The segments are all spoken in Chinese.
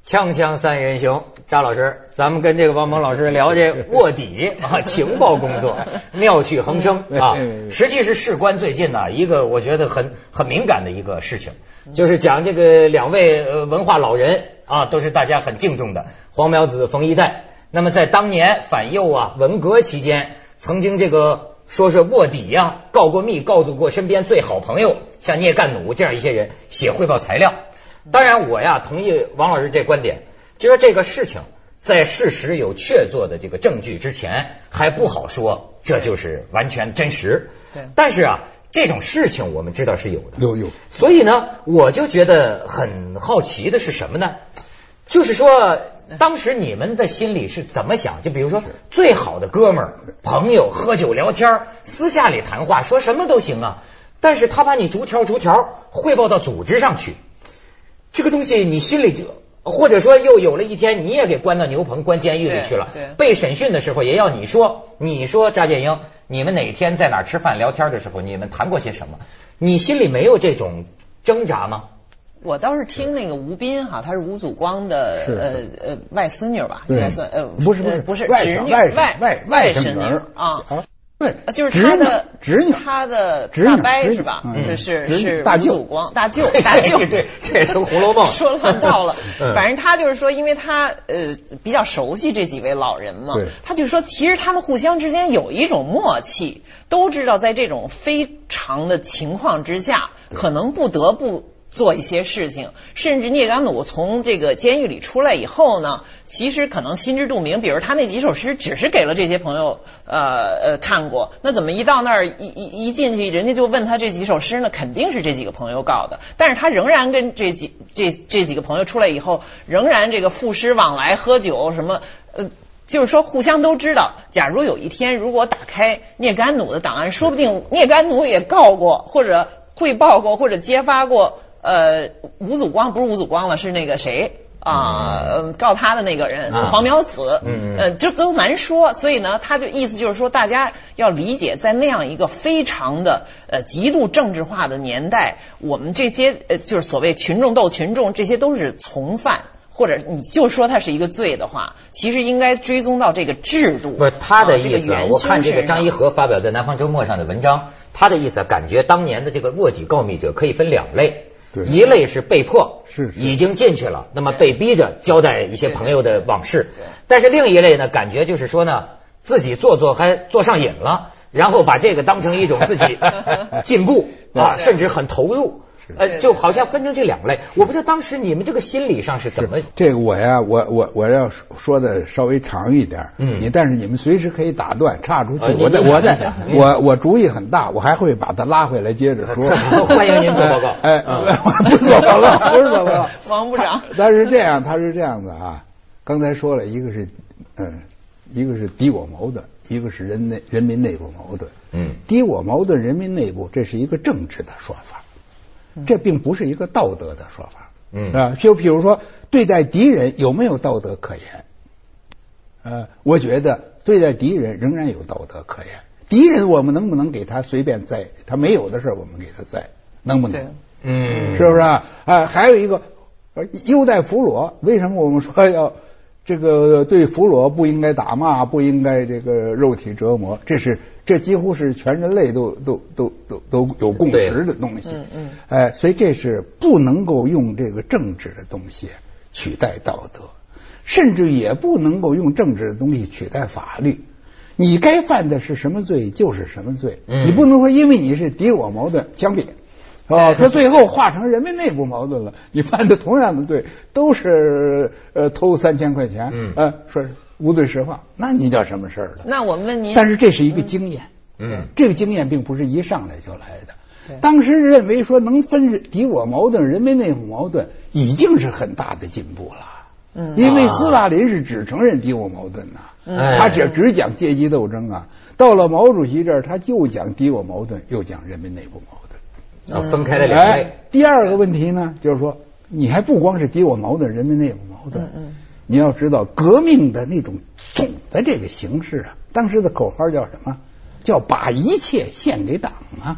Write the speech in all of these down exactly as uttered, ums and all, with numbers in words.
锵锵三人行，扎老师，咱们跟这个王蒙老师聊这卧底啊，情报工作妙趣横生啊。实际是事关最近呢、啊、一个我觉得很很敏感的一个事情，就是讲这个两位呃文化老人啊，都是大家很敬重的黄苗子、冯一代。那么在当年反右啊文革期间，曾经这个说是卧底呀、啊，告过密，告诉过身边最好朋友像聂干弩这样一些人写汇报材料。当然我呀同意王老师这观点，就说这个事情在事实有确凿的这个证据之前还不好说这就是完全真实。 对， 但是啊这种事情我们知道是有的， 有有。 所以呢我就觉得很好奇的是什么呢，就是说当时你们的心里是怎么想？就比如说最好的哥们儿朋友喝酒聊天，私下里谈话说什么都行啊，但是他把你逐条逐条汇报到组织上去，这个东西你心里就，或者说又有了一天你也给关到牛棚关监狱里去了，被审讯的时候也要你说，你说查建英你们哪天在哪吃饭聊天的时候你们谈过些什么，你心里没有这种挣扎吗？ 我倒是听那个吴斌哈，他是吴祖光的呃呃外孙女吧，应该算呃不是不是不是外侄女外外外外甥女啊。 对， 就是他的侄女， 他的大伯是吧？ 嗯， 是是大舅吴祖光，大舅大舅， 对，这也成《红楼梦》 说乱套了。反正他就是说，因为他呃比较熟悉这几位老人嘛，他就说，其实他们互相之间有一种默契，都知道在这种非常的情况之下，可能不得不做一些事情。甚至聂干弩从这个监狱里出来以后呢，其实可能心知肚明，比如他那几首诗只是给了这些朋友呃呃看过，那怎么一到那儿一一一进去，人家就问他这几首诗呢？肯定是这几个朋友告的，但是他仍然跟这几这这几个朋友出来以后，仍然这个赋诗往来喝酒什么呃。就是说互相都知道，假如有一天如果打开聂干弩的档案，说不定聂干弩也告过或者汇报过或者揭发过呃吴祖光，不是吴祖光了，是那个谁啊、呃、告他的那个人、啊、黄苗子，嗯呃这都难说。所以呢他就意思就是说，大家要理解，在那样一个非常的呃极度政治化的年代，我们这些呃就是所谓群众斗群众，这些都是从犯，或者你就说他是一个罪的话，其实应该追踪到这个制度。 不是他的意思、啊啊这个、 我看这个张一和发表在南方周末上的文章，他的意思、啊、感觉当年的这个卧底告密者可以分两类，一类是被迫是已经进去了，那么被逼着交代一些朋友的往事，但是另一类呢，感觉就是说呢，自己做做还做上瘾了，然后把这个当成一种自己进步啊，甚至很投入。呃，就好像分成这两类，我不知道当时你们这个心理上是怎么。 这个我呀，我我我要说的稍微长一点，嗯，你但是你们随时可以打断岔出去，呃、我在我在我我主意很大，我还会把它拉回来接着说。 欢迎您做报告。 哎，嗯、不是做报告，不是做报告， 王部长。 但是这样，他是这样的啊，刚才说了一个是嗯，一个是敌我矛盾，一个是人内人民内部矛盾。嗯，敌我矛盾，人民内部，这是一个政治的说法。这并不是一个道德的说法，嗯啊，就比如说对待敌人有没有道德可言？呃，我觉得对待敌人仍然有道德可言。敌人我们能不能给他随便栽？他没有的事我们给他栽，能不能？嗯，是不是啊？啊，还有一个优待俘虏，为什么我们说要这个对俘虏不应该打骂，不应该这个肉体折磨？这是。这几乎是全人类都都都都都有共识的东西，嗯嗯，哎，所以这是不能够用这个政治的东西取代道德，甚至也不能够用政治的东西取代法律。你该犯的是什么罪就是什么罪，嗯、你不能说因为你是敌我矛盾枪毙，哦，说最后化成人民内部矛盾了，你犯的同样的罪都是呃偷三千块钱，嗯，呃说是。无罪释放，那你叫什么事儿了？ 那我问您， 但是这是一个经验，嗯，这个经验并不是一上来就来的。当时认为说能分敌我矛盾、人民内部矛盾，已经是很大的进步了。嗯，因为斯大林是只承认敌我矛盾呐、啊，嗯、他只只讲阶级斗争啊。到了毛主席这儿，他又讲敌我矛盾，又讲人民内部矛盾， 啊，分开了两类、哎。 第二个问题呢，就是说，你还不光是敌我矛盾、人民内部矛盾，嗯嗯。你要知道，革命的那种总的这个形式啊，当时的口号叫什么？叫把一切献给党啊！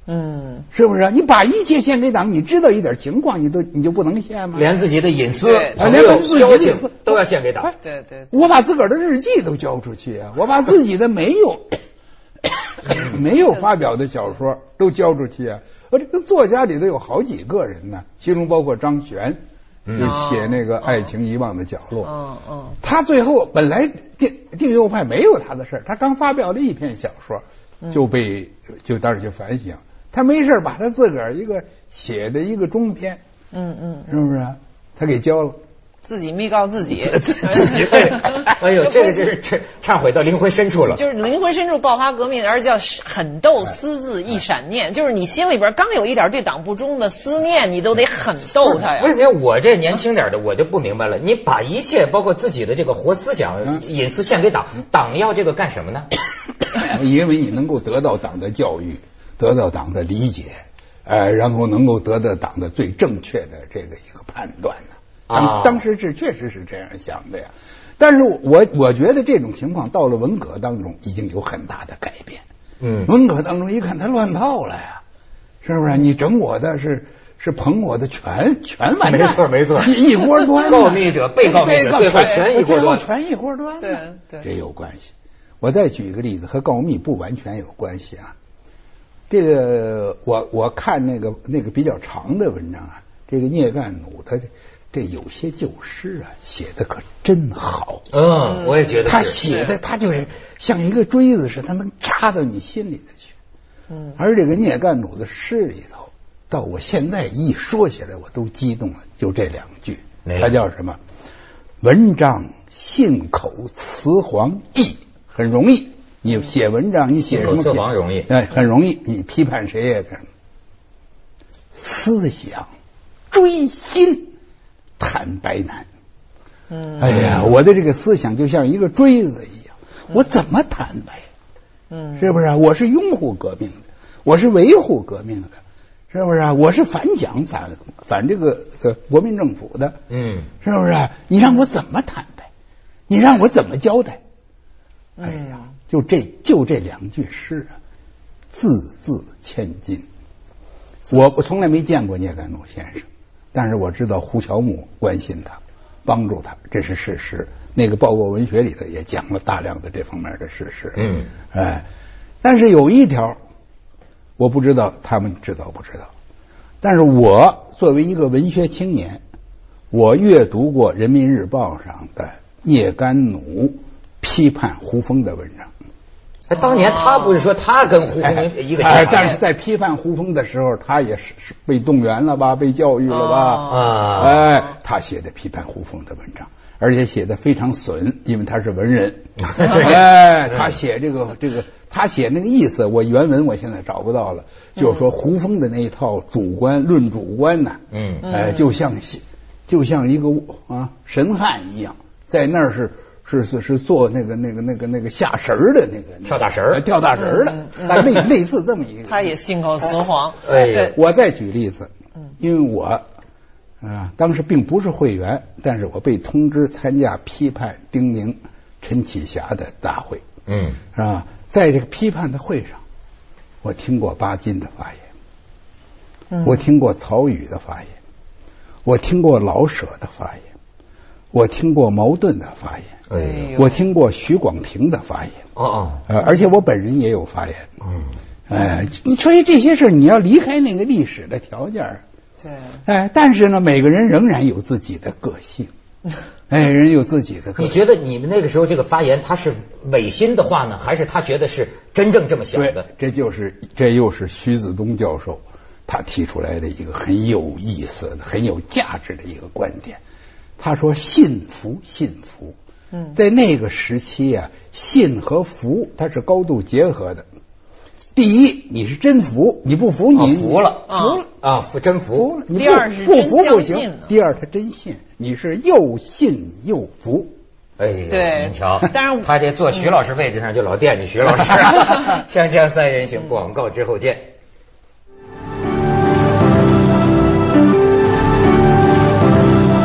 嗯， 是不是？你把一切献给党，你知道一点情况，你都你就不能献吗？ 连自己的隐私、 连自己的隐私都要献给党。 对对， 我把自个儿的日记都交出去啊，我把自己的没有没有发表的小说都交出去啊。我这个作家里头有好几个人呢，其中包括张悬，就写那个《爱情遗忘的角落》。 嗯嗯， 他最后本来定定右派没有他的事儿，他刚发表了一篇小说，就被就当时就反省。他没事把他自个儿一个写的一个中篇， 嗯嗯， 是不是？他给交了， 自己密告自己， 自己哎呦，这个真是忏悔到灵魂深处了， 就是灵魂深处爆发革命，而且叫狠斗私自一闪念，就是你心里边刚有一点对党不忠的思念，你都得狠斗他呀。 问题我这年轻点的我就不明白了，你把一切包括自己的这个活思想、隐私献给党，党要这个干什么呢？ 因为你能够得到党的教育。得到党的理解，呃，然后能够得到党的最正确的这个一个判断呢。当当时是确实是这样想的呀。但是我我觉得这种情况到了文革当中已经有很大的改变。嗯，文革当中一看他乱套了呀，是不是？你整我的是是捧我的全全完蛋，没错没错， 一锅端。 告密者、被告密者，最后全一锅端， 全一锅端。 对对， 这有关系。我再举一个例子，和告密不完全有关系啊。这个我我看那个那个比较长的文章啊，这个聂干弩他这有些旧诗啊写的可真好。 嗯，我也觉得他写的他就是像一个锥子似的，他能扎到你心里头去。嗯，而这个聂干弩的诗里头，到我现在一说起来我都激动了，就这两句，他叫什么？文章信口雌黄易，很容易。你写文章，你写什么？ 信口雌黄容易， 哎，很容易。你批判谁也干。思想追心坦白难。嗯，哎呀，我的这个思想就像一个锥子一样，我怎么坦白？嗯，是不是？我是拥护革命的，我是维护革命的，是不是？我是反蒋反反这个国民政府的，嗯，是不是？你让我怎么坦白？你让我怎么交代？哎呀。就这就这两句诗啊，字字千金。我我从来没见过聂干弩先生，但是我知道胡乔木关心他，帮助他，这是事实。那个报国文学里头也讲了大量的这方面的事实。嗯，哎，但是有一条，我不知道他们知道不知道，但是我作为一个文学青年，我阅读过《人民日报》上的聂干弩批判胡风的文章。 当年他不是说他跟胡风一个哎，但是在批判胡风的时候，他也是是被动员了吧，被教育了吧？啊，哎，他写的批判胡风的文章，而且写的非常损，因为他是文人。哎，他写这个这个，他写那个意思，我原文我现在找不到了，就是说胡风的那一套主观论主观呐，嗯，哎，就像就像一个啊神汉一样，在那儿是。是是是做那个那个那个那个下神儿的那个跳大神儿， 跳大神儿的，但类类似这么一个。 他也信口雌黄。 哎，我再举例子，因为我啊当时并不是会员，但是我被通知参加批判丁玲、陈启霞的大会，嗯，是吧？在这个批判的会上，我听过巴金的发言，我听过曹禺的发言，我听过老舍的发言。我听过茅盾的发言，哎，我听过许广平的发言，哦哦，呃，而且我本人也有发言，嗯，哎，所以这些事你要离开那个历史的条件，对，哎，但是呢，每个人仍然有自己的个性，哎，人有自己的个性。 你觉得你们那个时候这个发言，他是违心的话呢，还是他觉得是真正这么想的？ 这就是这又是徐子东教授他提出来的一个很有意思的、很有价值的一个观点。他说信服信服，嗯，在那个时期啊，信和服它是高度结合的。第一，你是真服，你不服你、 哦、服了， 服了啊，服真服。 你第二是不服不行。第二，他真信，你是又信又服。 哎呀， 对， 您瞧，当然他这坐徐老师位置上就老惦记徐老师。锵锵三人行，广告之后见。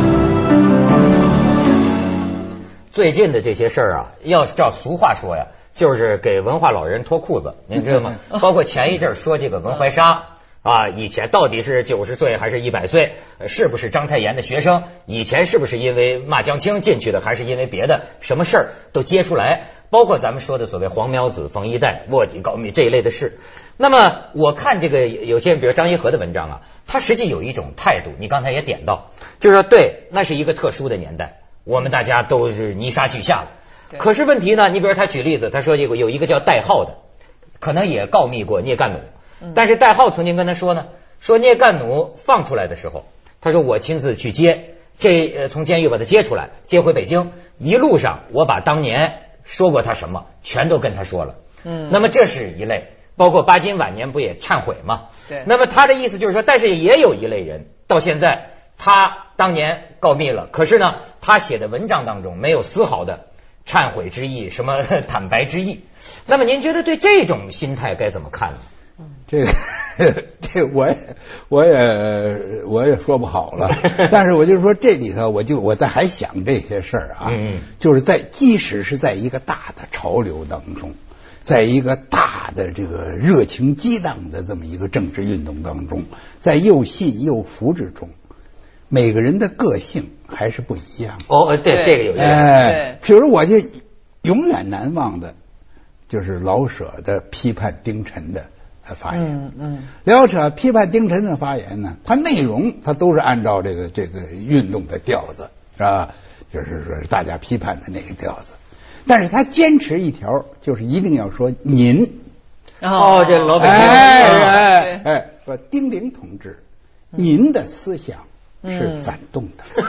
最近的这些事儿啊，要照俗话说呀， 就是给文化老人脱裤子，您知道吗？包括前一阵说这个文怀沙。啊，以前到底是九十岁还是一百岁？是不是章太炎的学生？以前是不是因为骂江青进去的，还是因为别的什么事儿都揭出来？包括咱们说的所谓黄苗子、冯一代、卧底告密这一类的事。那么我看这个有些比如张一和的文章啊，他实际有一种态度，你刚才也点到，就是说对，那是一个特殊的年代，我们大家都是泥沙俱下了。可是问题呢，你比如他举例子，他说这个有一个叫戴浩的，可能也告密过聂干弩。但是戴浩曾经跟他说呢，说聂干弩放出来的时候，他说我亲自去接，这呃从监狱把他接出来，接回北京，一路上我把当年说过他什么全都跟他说了。嗯，那么这是一类，包括巴金晚年不也忏悔吗？ 对。 那么他的意思就是说，但是也有一类人，到现在他当年告密了，可是呢，他写的文章当中没有丝毫的忏悔之意，什么坦白之意。那么您觉得对这种心态该怎么看呢？ 这个这我也我也我也说不好了，但是我就是说这里头，我就我在还想这些事儿啊，嗯，就是在即使是在一个大的潮流当中，在一个大的这个热情激荡的这么一个政治运动当中，在又信又服之中，每个人的个性还是不一样。 哦，对，这个有意思。 哎，比如我就永远难忘的，就是老舍的批判丁晨的发言。嗯嗯，老舍批判丁晨的发言呢，他内容他都是按照这个这个运动的调子，是吧？就是说大家批判的那个调子，但是他坚持一条，就是一定要说您。 哦，这老北京。 哎哎哎，说丁玲同志，您的思想是反动的。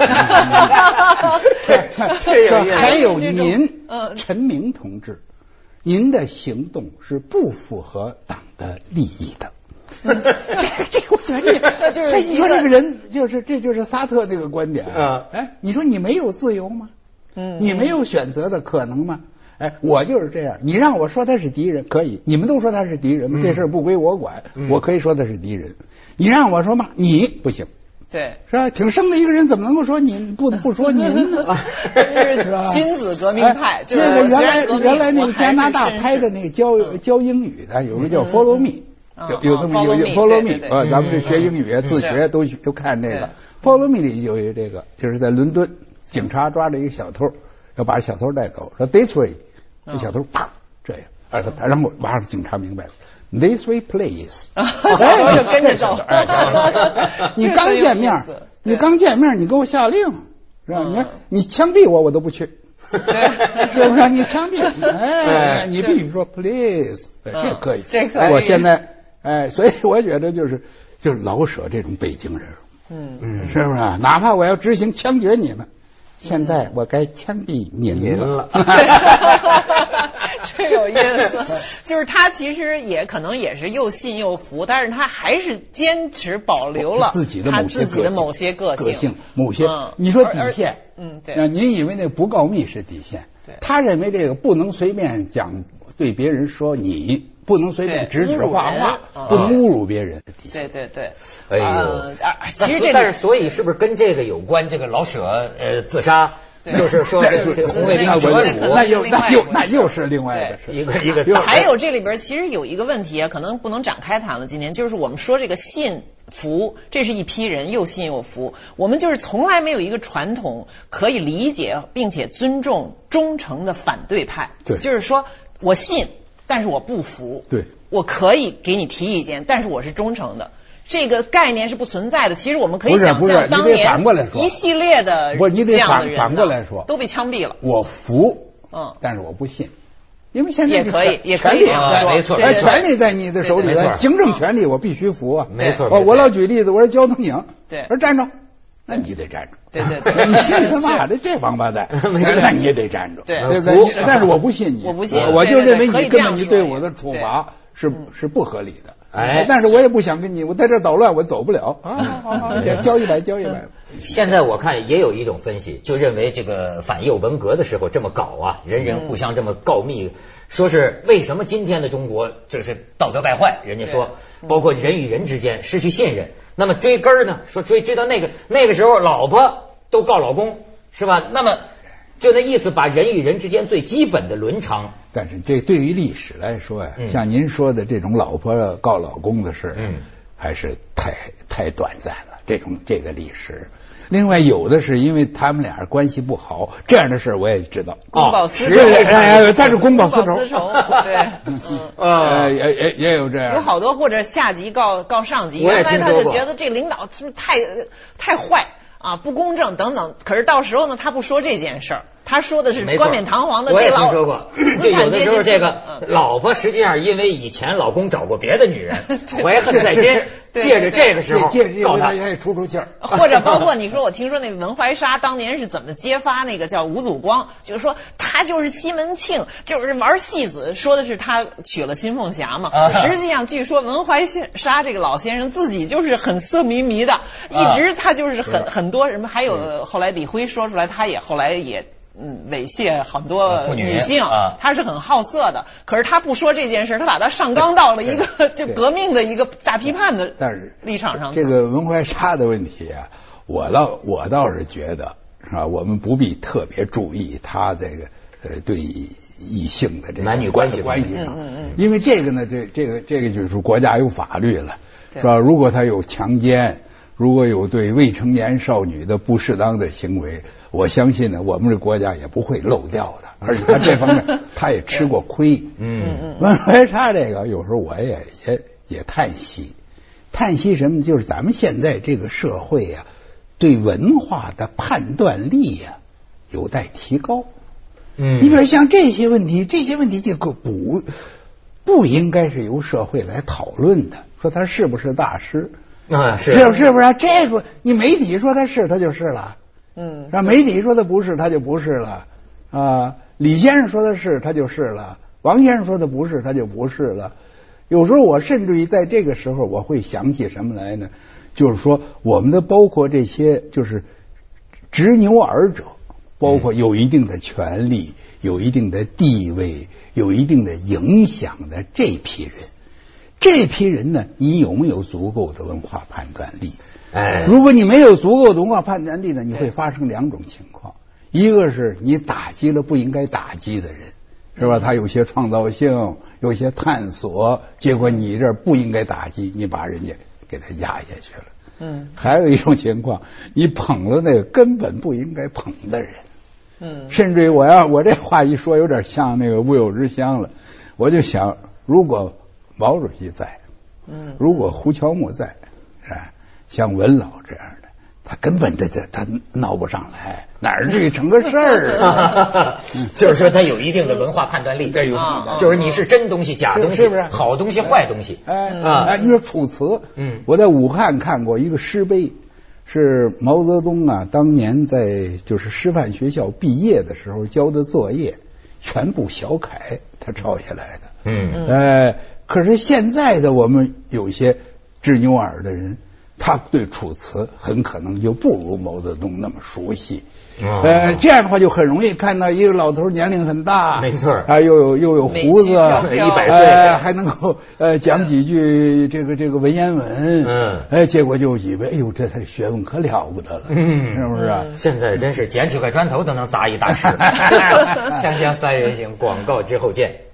还有您，陈明同志。您的行动是不符合党的利益的。这这我觉得，所以你说这个人就是这就是萨特这个观点啊。哎，你说你没有自由吗？嗯，你没有选择的可能吗？哎，我就是这样。你让我说他是敌人可以，你们都说他是敌人，这事不归我管，我可以说他是敌人。你让我说嘛，你不行。 对， 是吧？挺生的一个人，怎么能够说您不不说您呢？ 是吧？君子革命派，就是那个原来原来那个加拿大拍的那个教教英语的，有个叫 Follow Me， 有有这么有 Follow Me 啊，咱们这学英语自学都都看这个 Follow Me 里就有这个，就是在伦敦，警察抓着一个小偷，要把小偷带走，说 This way， 这小偷啪这样，哎，然后马上警察明白了。This way, please。 哎，就跟着走。 你刚见面，你刚见面，你给我下令，是吧？你看，你枪毙我，我都不去，是不是？你枪毙，哎，你必须说 please，这可以， 这可以。 我现在，哎，所以我觉得就是就是老舍这种北京人，嗯嗯，是不是？哪怕我要执行枪决你们，现在我该枪毙您了。 这有意思，就是他其实也可能也是又信又服，但是他还是坚持保留了自己的他自己的某些个性， 个性某些。你说底线， 嗯，对。 您以为那不告密是底线？ 对， 他认为这个不能随便讲对别人说你，不能随便指指画画，不能侮辱别人的底线。 对对对。 哎呦， 其实这但是所以是不是跟这个有关？这个老舍呃自杀。就是说，这个红卫兵折辱， 那又那又那又是另外的一个一个。 还有这里边其实有一个问题啊，可能不能展开谈了。今天就是我们说这个信服，这是一批人又信又服。我们就是从来没有一个传统可以理解并且尊重忠诚的反对派。 对， 就是说我信，但是我不服。 对， 我可以给你提意见，但是我是忠诚的。这个概念是不存在的。其实我们可以想象，当年一系列的不是你得反人反过来说， 都被枪毙了。 我服，嗯，但是我不信，因为现在也可以，也可以说，没错， 哎，权力在你的手里，行政权力我必须服啊， 没错。 我我老举例子，我说交通警， 对， 我说站住，那你得站住， 对对对， 你信他妈的这王八蛋，那你也得站住， 对对不对？但是我不信你， 我不信， 我就认为你根本你对我的处罚是是不合理的。哎，但是我也不想跟你，我在这捣乱，我走不了啊！好好好，交一百，交一百。 现在我看也有一种分析，就认为这个反右文革的时候这么搞啊，人人互相这么告密，说是为什么今天的中国就是道德败坏？人家说，包括人与人之间失去信任。那么追根儿呢？说追追到那个那个时候，老婆都告老公，是吧？那么就那意思，把人与人之间最基本的伦常。 但是这对于历史来说呀，嗯、像您说的这种老婆告老公的事，嗯，还是太太短暂了。这种这个历史。另外，有的是因为他们俩关系不好，这样的事我也知道。 公报私仇， 哎，他是公报私仇， 私仇，对， 呃，也也也有这样。 有好多或者下级告告上级，原来他就觉得这领导是不是太太坏啊，不公正等等。可是到时候呢，他不说这件事儿，他说的是冠冕堂皇的这老。 我也听说过，就有的时候这个老婆实际上因为以前老公找过别的女人，怀恨在心。借着这个时候告他， 也出出气儿， 或者包括你说，我听说那文怀沙当年是怎么揭发那个叫吴祖光，就是说他就是西门庆，就是玩戏子，说的是他娶了新凤霞嘛。啊、实际上，据说文怀沙这个老先生自己就是很色迷迷的，一直他就是很、啊、很多什么，还有后来李辉说出来，他也后来也。嗯，猥亵很多女性，啊、他是很好色的。可是他不说这件事，他把他上纲到了一个就革命的一个大批判的立场上。 这个文怀沙的问题啊，我倒我倒是觉得是吧？我们不必特别注意他这个呃对异性的这个男女关系关系上， 嗯嗯嗯、 因为这个呢，这这个这个就是国家有法律了，是吧？如果他有强奸，如果有对未成年少女的不适当的行为。我相信呢，我们这国家也不会漏掉的，而且他这方面他也吃过亏。 嗯嗯， 文怀沙这个有时候我也也也叹息，叹息什么？就是咱们现在这个社会啊，对文化的判断力呀、啊、有待提高。 嗯， 你比如像这些问题，这些问题就不不应该是由社会来讨论的，说他是不是大师啊？是是是不是？这个你媒体说他是，他就是了。 嗯， 让媒体说的不是，他就不是了啊。李先生说的是，他就是了；王先生说的不是，他就不是了。有时候我甚至于在这个时候，我会想起什么来呢？就是说，我们的包括这些就是执牛耳者，包括有一定的权利、有一定的地位、有一定的影响的这批人，这批人呢，你有没有足够的文化判断力？ 哎， 如果你没有足够的文化判断力呢，你会发生两种情况，一个是你打击了不应该打击的人，是吧？他有些创造性，有些探索，结果你这儿不应该打击，你把人家给他压下去了。 嗯， 还有一种情况，你捧了那个根本不应该捧的人。 嗯， 甚至于我要我这话一说，有点像那个乌有之乡了。我就想，如果毛主席在， 嗯， 如果胡乔木在，啊。像文老这样的，他根本他他他闹不上来，哪儿至于成个事儿啊？ 就是说他有一定的文化判断力， 对，有， 就是你是真东西、假东西， 是不是好东西、坏东西？ 哎啊，哎，你说《楚辞》， 嗯， 我在武汉看过一个诗碑，是毛泽东啊，当年在就是师范学校毕业的时候交的作业，全部小楷他抄下来的。 嗯， 哎，可是现在的我们有些执牛耳的人。他对楚辞很可能就不如毛泽东那么熟悉， 哦、 呃，这样的话就很容易看到一个老头年龄很大， 没错， 啊，又有又有胡子， 一百岁、 呃，还能够呃讲几句这个这个文言文， 嗯， 哎，结果就以为，哎呦，这他的学问可了不得了， 嗯， 是不是啊？ 现在真是捡起块砖头都能砸一大石。锵锵三人行，广告之后见。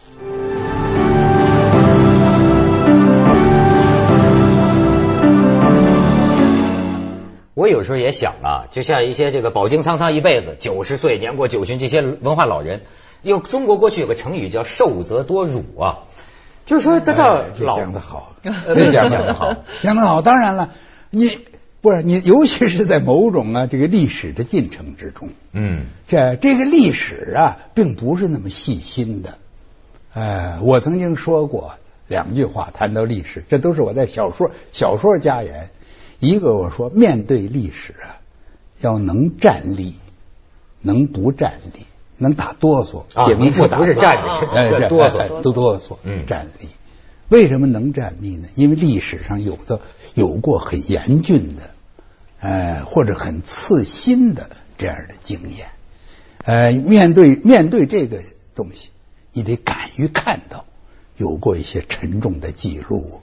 我有时候也想啊，就像一些这个饱经沧桑一辈子，九十岁年过九旬这些文化老人，有中国过去有个成语叫寿则多辱啊，就是说他到老讲得好， 这讲讲得好， 讲得好。当然了，你不是你，尤其是在某种啊这个历史的进程之中， 嗯， 这这个历史啊，并不是那么细心的。呃，我曾经说过两句话，谈到历史，这都是我在小说小说家言。一个我说，面对历史啊，要能站立，能不站立，能打哆嗦，也能不打， 不是站着， 哎， 哆嗦， 都哆嗦， 嗯， 站立。为什么能站立呢？因为历史上有的有过很严峻的，呃，或者很刺心的这样的经验。呃，面对面对这个东西，你得敢于看到有过一些沉重的记录。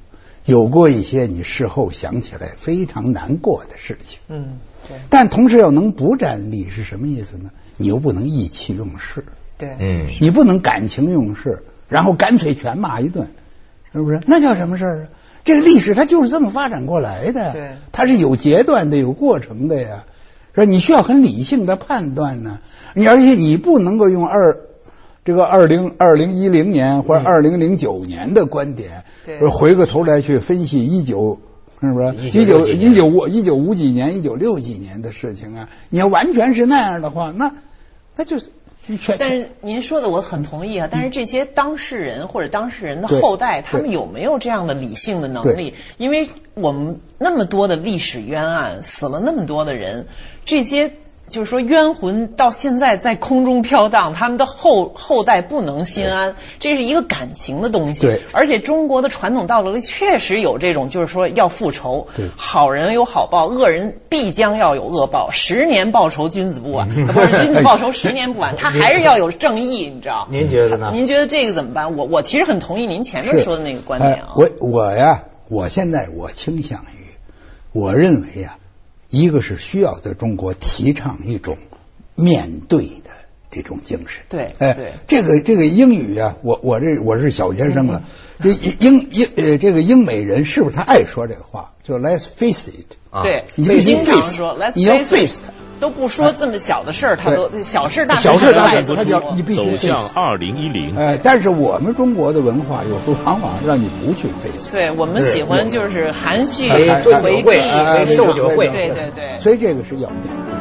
有过一些你事后想起来非常难过的事情。 嗯，对。 但同时要能不沾理是什么意思呢？你又不能意气用事。 对， 嗯， 你不能感情用事，然后干脆全骂一顿，是不是？那叫什么事儿啊？这个历史它就是这么发展过来的， 对， 它是有阶段的、有过程的呀。说你需要很理性的判断呢，你而且你不能够用二这个二零二零一零年或者二零零九年的观点， 对， 回过头来去分析一九是不是一九一九五一九五几年一九六几年的事情啊？你要完全是那样的话，那那就是。 但是您说的我很同意啊，但是这些当事人或者当事人的后代，他们有没有这样的理性的能力？因为我们那么多的历史冤案，死了那么多的人，这些就是说冤魂到现在在空中飘荡，他们的后后代不能心安，这是一个感情的东西。 对， 而且中国的传统道德里确实有这种，就是说要复仇，对，好人有好报，恶人必将要有恶报，十年报仇君子不晚，不是君子报仇十年不晚，他还是要有正义，你知道？ 您觉得呢？ 您觉得这个怎么办？我我其实很同意您前面说的那个观点啊。 我我呀，我现在我倾向于，我认为呀。一个是需要在中国提倡一种面对的这种精神。 对， 哎， 对， 这个这个英语啊，我我这我是小学生了，这、嗯、英英呃这个英美人是不是他爱说这个话？就 Let's face it。 啊、对， 你经常说 Let's face it。 你要 face 它。 都不说这么小的事儿，他都小事大事小事大事他叫你必须走向二零一零。 哎，但是我们中国的文化有时候往往让你不去 face。 对，我们喜欢就是含蓄、 为贵、为受者惠。 对对对。 所以这个是要面对。